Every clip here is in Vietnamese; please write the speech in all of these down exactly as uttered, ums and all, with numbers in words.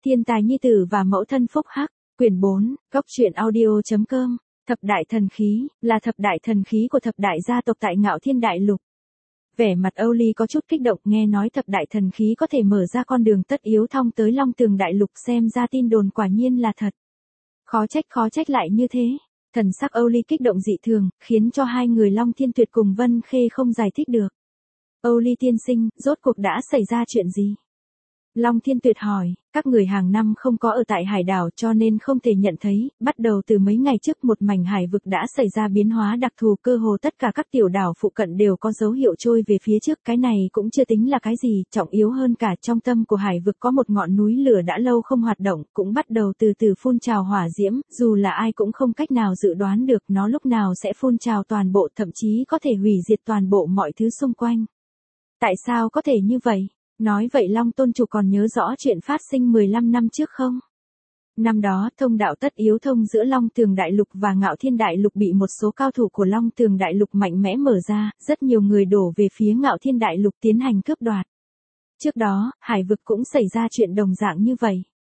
Thiên tài nhi tử và mẫu thân phúc hắc, quyển bốn, góc truyện audio.com, thập đại thần khí, là thập đại thần khí của thập đại gia tộc tại Ngạo Thiên Đại Lục. Vẻ mặt Âu Ly có chút kích động, nghe nói thập đại thần khí có thể mở ra con đường tất yếu thông tới Long Tường Đại Lục, xem ra tin đồn quả nhiên là thật. Khó trách khó trách lại như thế. Thần sắc Âu Ly kích động dị thường, khiến cho hai người Long Thiên Tuyệt cùng Vân Khê không giải thích được. Âu Ly tiên sinh, rốt cuộc đã xảy ra chuyện gì? Long Thiên Tuyệt hỏi, các người hàng năm không có ở tại hải đảo cho nên không thể nhận thấy, bắt đầu từ mấy ngày trước một mảnh hải vực đã xảy ra biến hóa đặc thù, cơ hồ tất cả các tiểu đảo phụ cận đều có dấu hiệu trôi về phía trước, cái này cũng chưa tính là cái gì, trọng yếu hơn cả trong tâm của hải vực có một ngọn núi lửa đã lâu không hoạt động, cũng bắt đầu từ từ phun trào hỏa diễm, dù là ai cũng không cách nào dự đoán được nó lúc nào sẽ phun trào toàn bộ, thậm chí có thể hủy diệt toàn bộ mọi thứ xung quanh. Tại sao có thể như vậy? Nói vậy Long Tôn Chủ còn nhớ rõ chuyện phát sinh mười lăm năm trước không? Năm đó, thông đạo tất yếu thông giữa Long Tường Đại Lục và Ngạo Thiên Đại Lục bị một số cao thủ của Long Tường Đại Lục mạnh mẽ mở ra, rất nhiều người đổ về phía Ngạo Thiên Đại Lục tiến hành cướp đoạt. Trước đó, hải vực cũng xảy ra chuyện đồng dạng như vậy.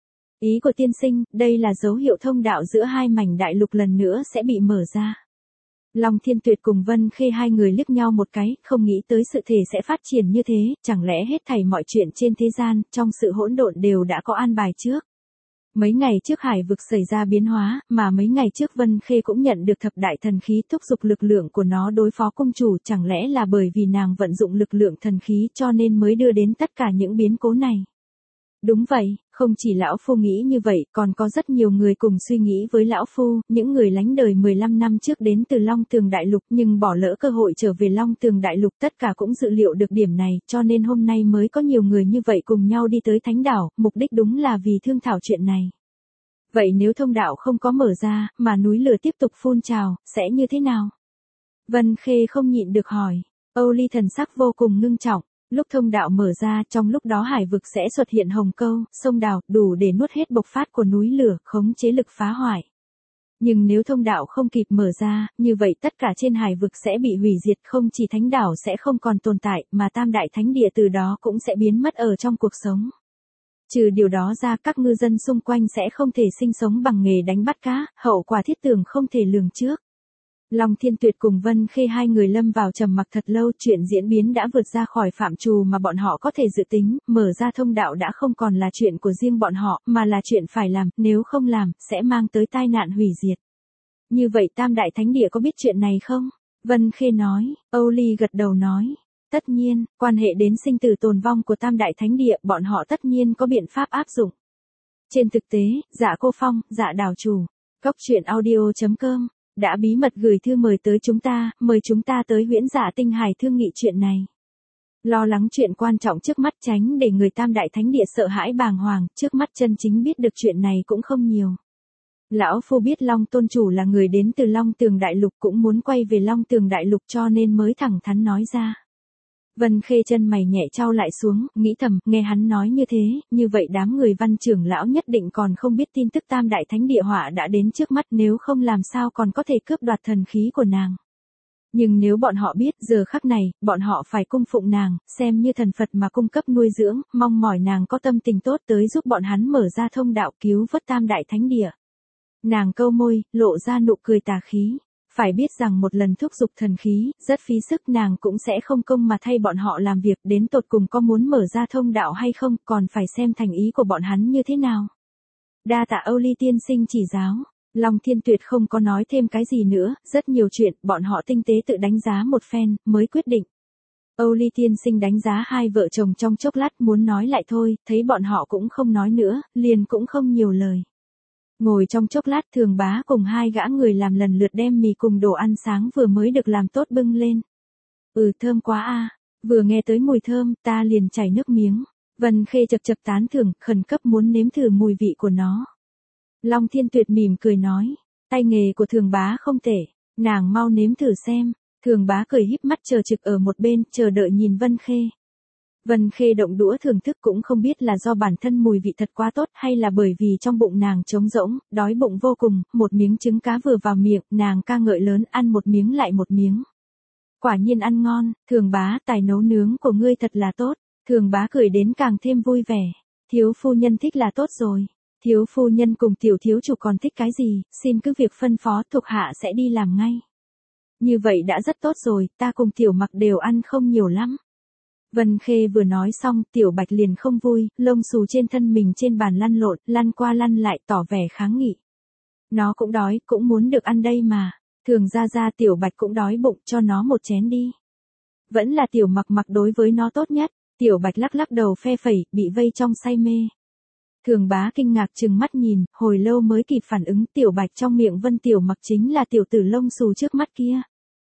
Ý của tiên sinh, đây là dấu hiệu thông đạo giữa hai mảnh đại lục lần nữa sẽ bị mở ra. Long Thiên Tuyệt cùng Vân Khê hai người liếc nhau một cái, không nghĩ tới sự thể sẽ phát triển như thế, chẳng lẽ hết thảy mọi chuyện trên thế gian, trong sự hỗn độn đều đã có an bài trước. Mấy ngày trước hải vực xảy ra biến hóa, mà mấy ngày trước Vân Khê cũng nhận được thập đại thần khí thúc giục lực lượng của nó đối phó cung chủ, chẳng lẽ là bởi vì nàng vận dụng lực lượng thần khí cho nên mới đưa đến tất cả những biến cố này. Đúng vậy, không chỉ lão phu nghĩ như vậy, còn có rất nhiều người cùng suy nghĩ với lão phu, những người lánh đời mười lăm năm trước đến từ Long Tường Đại Lục nhưng bỏ lỡ cơ hội trở về Long Tường Đại Lục, tất cả cũng dự liệu được điểm này, cho nên hôm nay mới có nhiều người như vậy cùng nhau đi tới Thánh Đảo, mục đích đúng là vì thương thảo chuyện này. Vậy nếu thông đạo không có mở ra, mà núi lửa tiếp tục phun trào, sẽ như thế nào? Vân Khê không nhịn được hỏi. Âu Ly thần sắc vô cùng ngưng trọng. Lúc thông đạo mở ra, trong lúc đó hải vực sẽ xuất hiện hồng câu, sông đào, đủ để nuốt hết bộc phát của núi lửa, khống chế lực phá hoại. Nhưng nếu thông đạo không kịp mở ra, như vậy tất cả trên hải vực sẽ bị hủy diệt, không chỉ thánh đảo sẽ không còn tồn tại, mà tam đại thánh địa từ đó cũng sẽ biến mất ở trong cuộc sống. Trừ điều đó ra, các ngư dân xung quanh sẽ không thể sinh sống bằng nghề đánh bắt cá, hậu quả thiết tưởng không thể lường trước. Long Thiên Tuyệt cùng Vân Khê hai người lâm vào trầm mặc thật lâu, chuyện diễn biến đã vượt ra khỏi phạm trù mà bọn họ có thể dự tính, mở ra thông đạo đã không còn là chuyện của riêng bọn họ, mà là chuyện phải làm, nếu không làm, sẽ mang tới tai nạn hủy diệt. Như vậy Tam Đại Thánh Địa có biết chuyện này không? Vân Khê nói. Âu Ly gật đầu nói. Tất nhiên, quan hệ đến sinh tử tồn vong của Tam Đại Thánh Địa, bọn họ tất nhiên có biện pháp áp dụng. Trên thực tế, Dạ Cô Phong, Dạ Đảo Chủ, góc truyện audio.com đã bí mật gửi thư mời tới chúng ta, mời chúng ta tới Huyễn Dạ Tinh Hải thương nghị chuyện này. Lo lắng chuyện quan trọng trước mắt, tránh để người Tam Đại Thánh Địa sợ hãi bàng hoàng, trước mắt chân chính biết được chuyện này cũng không nhiều. Lão phu biết Long Tôn Chủ là người đến từ Long Tường Đại Lục, cũng muốn quay về Long Tường Đại Lục cho nên mới thẳng thắn nói ra. Vân Khê chân mày nhẹ trao lại xuống, nghĩ thầm, nghe hắn nói như thế, như vậy đám người Văn trưởng lão nhất định còn không biết tin tức Tam Đại Thánh Địa họa đã đến trước mắt, nếu không làm sao còn có thể cướp đoạt thần khí của nàng. Nhưng nếu bọn họ biết, giờ khắc này, bọn họ phải cung phụng nàng, xem như thần Phật mà cung cấp nuôi dưỡng, mong mỏi nàng có tâm tình tốt tới giúp bọn hắn mở ra thông đạo cứu vớt Tam Đại Thánh Địa. Nàng câu môi, lộ ra nụ cười tà khí. Phải biết rằng một lần thúc giục thần khí, rất phí sức, nàng cũng sẽ không công mà thay bọn họ làm việc, đến tột cùng có muốn mở ra thông đạo hay không, còn phải xem thành ý của bọn hắn như thế nào. Đa tạ Âu Ly tiên sinh chỉ giáo. Long Thiên Tuyệt không có nói thêm cái gì nữa, rất nhiều chuyện, bọn họ tinh tế tự đánh giá một phen, mới quyết định. Âu Ly tiên sinh đánh giá hai vợ chồng trong chốc lát, muốn nói lại thôi, thấy bọn họ cũng không nói nữa, liền cũng không nhiều lời. Ngồi trong chốc lát, Thường Bá cùng hai gã người làm lần lượt đem mì cùng đồ ăn sáng vừa mới được làm tốt bưng lên. Ừ, thơm quá a. Vừa nghe tới mùi thơm, ta liền chảy nước miếng. Vân Khê chập chập tán thưởng, khẩn cấp muốn nếm thử mùi vị của nó. Long Thiên Tuyệt mỉm cười nói, tay nghề của Thường Bá không tệ, nàng mau nếm thử xem. Thường Bá cười híp mắt chờ trực ở một bên, chờ đợi nhìn Vân Khê. Vân Khê động đũa thưởng thức, cũng không biết là do bản thân mùi vị thật quá tốt hay là bởi vì trong bụng nàng trống rỗng, đói bụng vô cùng, một miếng trứng cá vừa vào miệng, nàng ca ngợi lớn, ăn một miếng lại một miếng. Quả nhiên ăn ngon, Thường Bá, tài nấu nướng của ngươi thật là tốt. Thường Bá cười đến càng thêm vui vẻ. thiếu phu nhân thích là tốt rồi. Thiếu phu nhân cùng tiểu thiếu chủ còn thích cái gì, xin cứ việc phân phó, thuộc hạ sẽ đi làm ngay. Như vậy đã rất tốt rồi, ta cùng tiểu mặc đều ăn không nhiều lắm. Vân Khê vừa nói xong, tiểu bạch liền không vui, lông xù trên thân mình trên bàn lăn lộn, lăn qua lăn lại tỏ vẻ kháng nghị. Nó cũng đói, cũng muốn được ăn đây mà. Thường ra ra tiểu bạch cũng đói bụng, cho nó một chén đi. Vẫn là tiểu mặc mặc đối với nó tốt nhất. Tiểu bạch lắc lắc đầu phe phẩy, bị vây trong say mê. Thường bá kinh ngạc trừng mắt nhìn, hồi lâu mới kịp phản ứng, tiểu bạch trong miệng Vân tiểu mặc chính là tiểu tử lông xù trước mắt kia.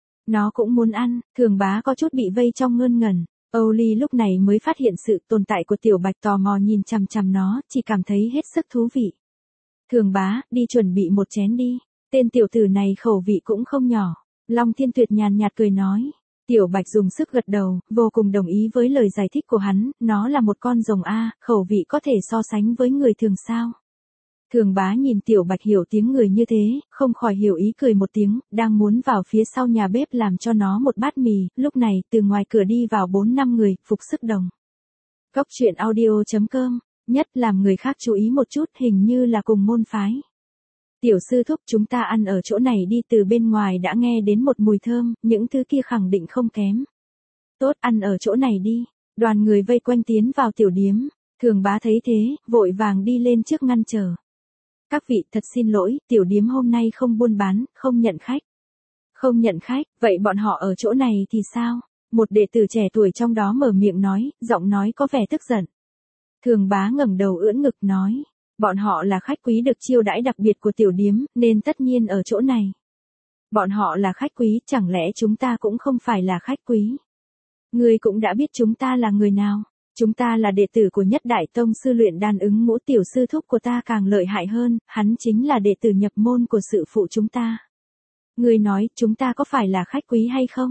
Nó cũng muốn ăn, thường bá có chút bị vây trong ngơn ngẩn. Âu Ly lúc này mới phát hiện sự tồn tại của tiểu bạch, tò mò nhìn chằm chằm nó, chỉ cảm thấy hết sức thú vị. Thường bá, đi chuẩn bị một chén đi. Tên tiểu tử này khẩu vị cũng không nhỏ. Long Thiên Tuyệt nhàn nhạt cười nói. Tiểu bạch dùng sức gật đầu, vô cùng đồng ý với lời giải thích của hắn, nó là một con rồng A, khẩu vị có thể so sánh với người thường sao. Thường bá nhìn tiểu bạch hiểu tiếng người như thế, không khỏi hiểu ý cười một tiếng, đang muốn vào phía sau nhà bếp làm cho nó một bát mì, lúc này từ ngoài cửa đi vào bốn năm người, phục sức đồng. Cốc truyện audio chấm com, nhất làm người khác chú ý một chút, hình như là cùng môn phái. Tiểu sư thúc, chúng ta ăn ở chỗ này đi, từ bên ngoài đã nghe đến một mùi thơm, những thứ kia khẳng định không kém. Tốt, ăn ở chỗ này đi. Đoàn người vây quanh tiến vào tiểu điếm, thường bá thấy thế, vội vàng đi lên trước ngăn chờ. Các vị, thật xin lỗi, tiểu điếm hôm nay không buôn bán, không nhận khách. Không nhận khách, vậy bọn họ ở chỗ này thì sao? Một đệ tử trẻ tuổi trong đó mở miệng nói, giọng nói có vẻ tức giận. Thường bá ngẩng đầu ưỡn ngực nói. Bọn họ là khách quý được chiêu đãi đặc biệt của tiểu điếm, nên tất nhiên ở chỗ này. Bọn họ là khách quý, chẳng lẽ chúng ta cũng không phải là khách quý? Ngươi cũng đã biết chúng ta là người nào. Chúng ta là đệ tử của Nhất Đại Tông sư luyện đan Ứng Ngũ, tiểu sư thúc của ta càng lợi hại hơn, hắn chính là đệ tử nhập môn của sư phụ chúng ta. Ngươi nói, chúng ta có phải là khách quý hay không?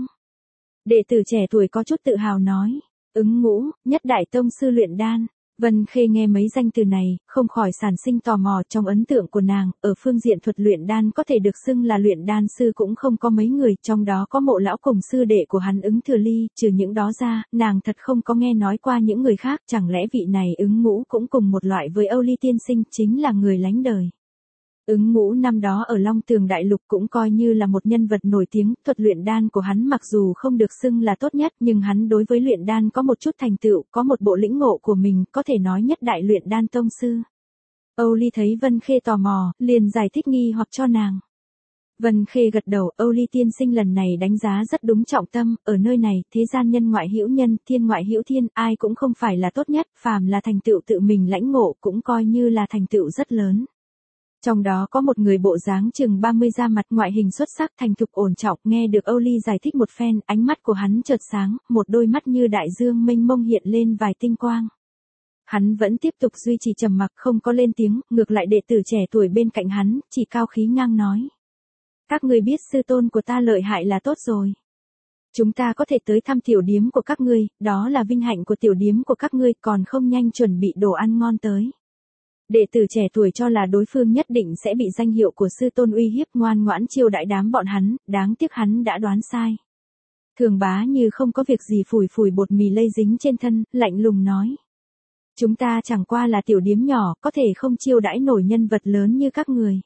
Đệ tử trẻ tuổi có chút tự hào nói. Ứng Ngũ, Nhất Đại Tông sư luyện đan. Vân Khê nghe mấy danh từ này, không khỏi sản sinh tò mò. Trong ấn tượng của nàng, ở phương diện thuật luyện đan có thể được xưng là luyện đan sư cũng không có mấy người, trong đó có Mộ lão cùng sư đệ của hắn Ứng Thừa Ly, trừ những đó ra, nàng thật không có nghe nói qua những người khác, chẳng lẽ vị này Ứng Ngũ cũng cùng một loại với Âu Ly tiên sinh, chính là người lánh đời. Ứng Ngũ năm đó ở Long Tường Đại Lục cũng coi như là một nhân vật nổi tiếng, thuật luyện đan của hắn mặc dù không được xưng là tốt nhất, nhưng hắn đối với luyện đan có một chút thành tựu, có một bộ lĩnh ngộ của mình, có thể nói nhất đại luyện đan tông sư. Âu Ly thấy Vân Khê tò mò, liền giải thích nghi hoặc cho nàng. Vân Khê gật đầu, Âu Ly tiên sinh lần này đánh giá rất đúng trọng tâm, ở nơi này, thế gian nhân ngoại hữu nhân, thiên ngoại hữu thiên, ai cũng không phải là tốt nhất, phàm là thành tựu tự mình lãnh ngộ cũng coi như là thành tựu rất lớn. Trong đó có một người bộ dáng chừng ba mươi, da mặt ngoại hình xuất sắc, thành thục ổn trọng, nghe được Âu Ly giải thích một phen, ánh mắt của hắn chợt sáng, một đôi mắt như đại dương mênh mông hiện lên vài tinh quang. Hắn vẫn tiếp tục duy trì trầm mặc, không có lên tiếng, ngược lại đệ tử trẻ tuổi bên cạnh hắn, chỉ cao khí ngang nói. Các ngươi biết sư tôn của ta lợi hại là tốt rồi. Chúng ta có thể tới thăm tiểu điếm của các ngươi, đó là vinh hạnh của tiểu điếm của các ngươi, còn không nhanh chuẩn bị đồ ăn ngon tới. Đệ tử trẻ tuổi cho là đối phương nhất định sẽ bị danh hiệu của sư tôn uy hiếp, ngoan ngoãn chiêu đãi đám bọn hắn, đáng tiếc hắn đã đoán sai. Thường bá như không có việc gì phủi phủi bột mì lây dính trên thân, lạnh lùng nói. Chúng ta chẳng qua là tiểu điếm nhỏ, có thể không chiêu đãi nổi nhân vật lớn như các người.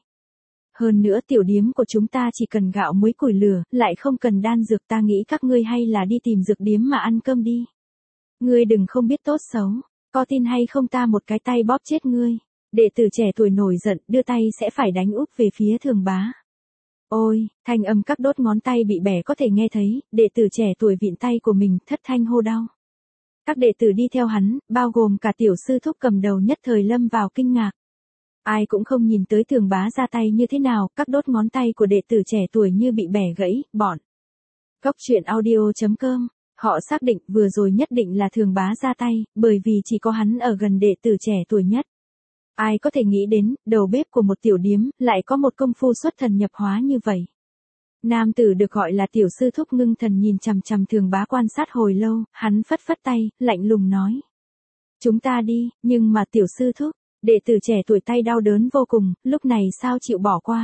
Hơn nữa tiểu điếm của chúng ta chỉ cần gạo muối củi lửa, lại không cần đan dược, ta nghĩ các ngươi hay là đi tìm dược điếm mà ăn cơm đi. Ngươi đừng không biết tốt xấu, có tin hay không ta một cái tay bóp chết ngươi. Đệ tử trẻ tuổi nổi giận, đưa tay sẽ phải đánh úp về phía thường bá. Ôi, thanh âm các đốt ngón tay bị bẻ có thể nghe thấy, đệ tử trẻ tuổi vịn tay của mình, thất thanh hô đau. Các đệ tử đi theo hắn, bao gồm cả tiểu sư thúc cầm đầu nhất thời lâm vào kinh ngạc. Ai cũng không nhìn tới thường bá ra tay như thế nào, các đốt ngón tay của đệ tử trẻ tuổi như bị bẻ gãy, bọn. Cốc truyện audio chấm com, họ xác định vừa rồi nhất định là thường bá ra tay, bởi vì chỉ có hắn ở gần đệ tử trẻ tuổi nhất. Ai có thể nghĩ đến, đầu bếp của một tiểu điếm, lại có một công phu xuất thần nhập hóa như vậy. Nam tử được gọi là tiểu sư thúc ngưng thần nhìn chằm chằm thường bá quan sát hồi lâu, hắn phất phất tay, lạnh lùng nói. Chúng ta đi, nhưng mà tiểu sư thúc, đệ tử trẻ tuổi tay đau đớn vô cùng, lúc này sao chịu bỏ qua.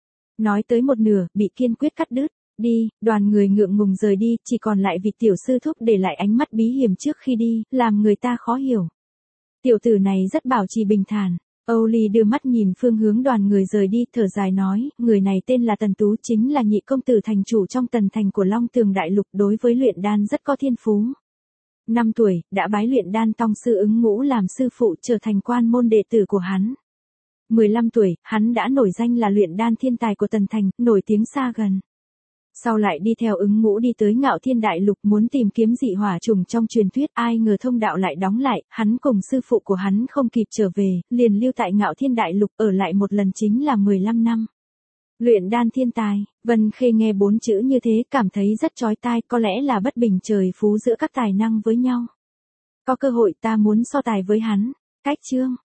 Nói tới một nửa, bị kiên quyết cắt đứt, đi, đoàn người ngượng ngùng rời đi, chỉ còn lại vị tiểu sư thúc để lại ánh mắt bí hiểm trước khi đi, làm người ta khó hiểu. Tiểu tử này rất bảo trì bình thản. Âu Ly đưa mắt nhìn phương hướng đoàn người rời đi, thở dài nói, người này tên là Tần Tú, chính là nhị công tử thành chủ trong Tần thành của Long Tường Đại Lục, đối với luyện đan rất có thiên phú. Năm tuổi, đã bái luyện đan tông sư Ứng Ngũ làm sư phụ, trở thành quan môn đệ tử của hắn. mười lăm tuổi, hắn đã nổi danh là luyện đan thiên tài của Tần thành, nổi tiếng xa gần. Sau lại đi theo Ứng Ngũ đi tới Ngạo Thiên Đại Lục muốn tìm kiếm dị hỏa trùng trong truyền thuyết, ai ngờ thông đạo lại đóng lại, hắn cùng sư phụ của hắn không kịp trở về, liền lưu tại Ngạo Thiên Đại Lục, ở lại một lần chính là mười lăm năm. Luyện đan thiên tài, Vân Khê nghe bốn chữ như thế cảm thấy rất chói tai, có lẽ là bất bình trời phú giữa các tài năng với nhau. Có cơ hội ta muốn so tài với hắn. Cách chương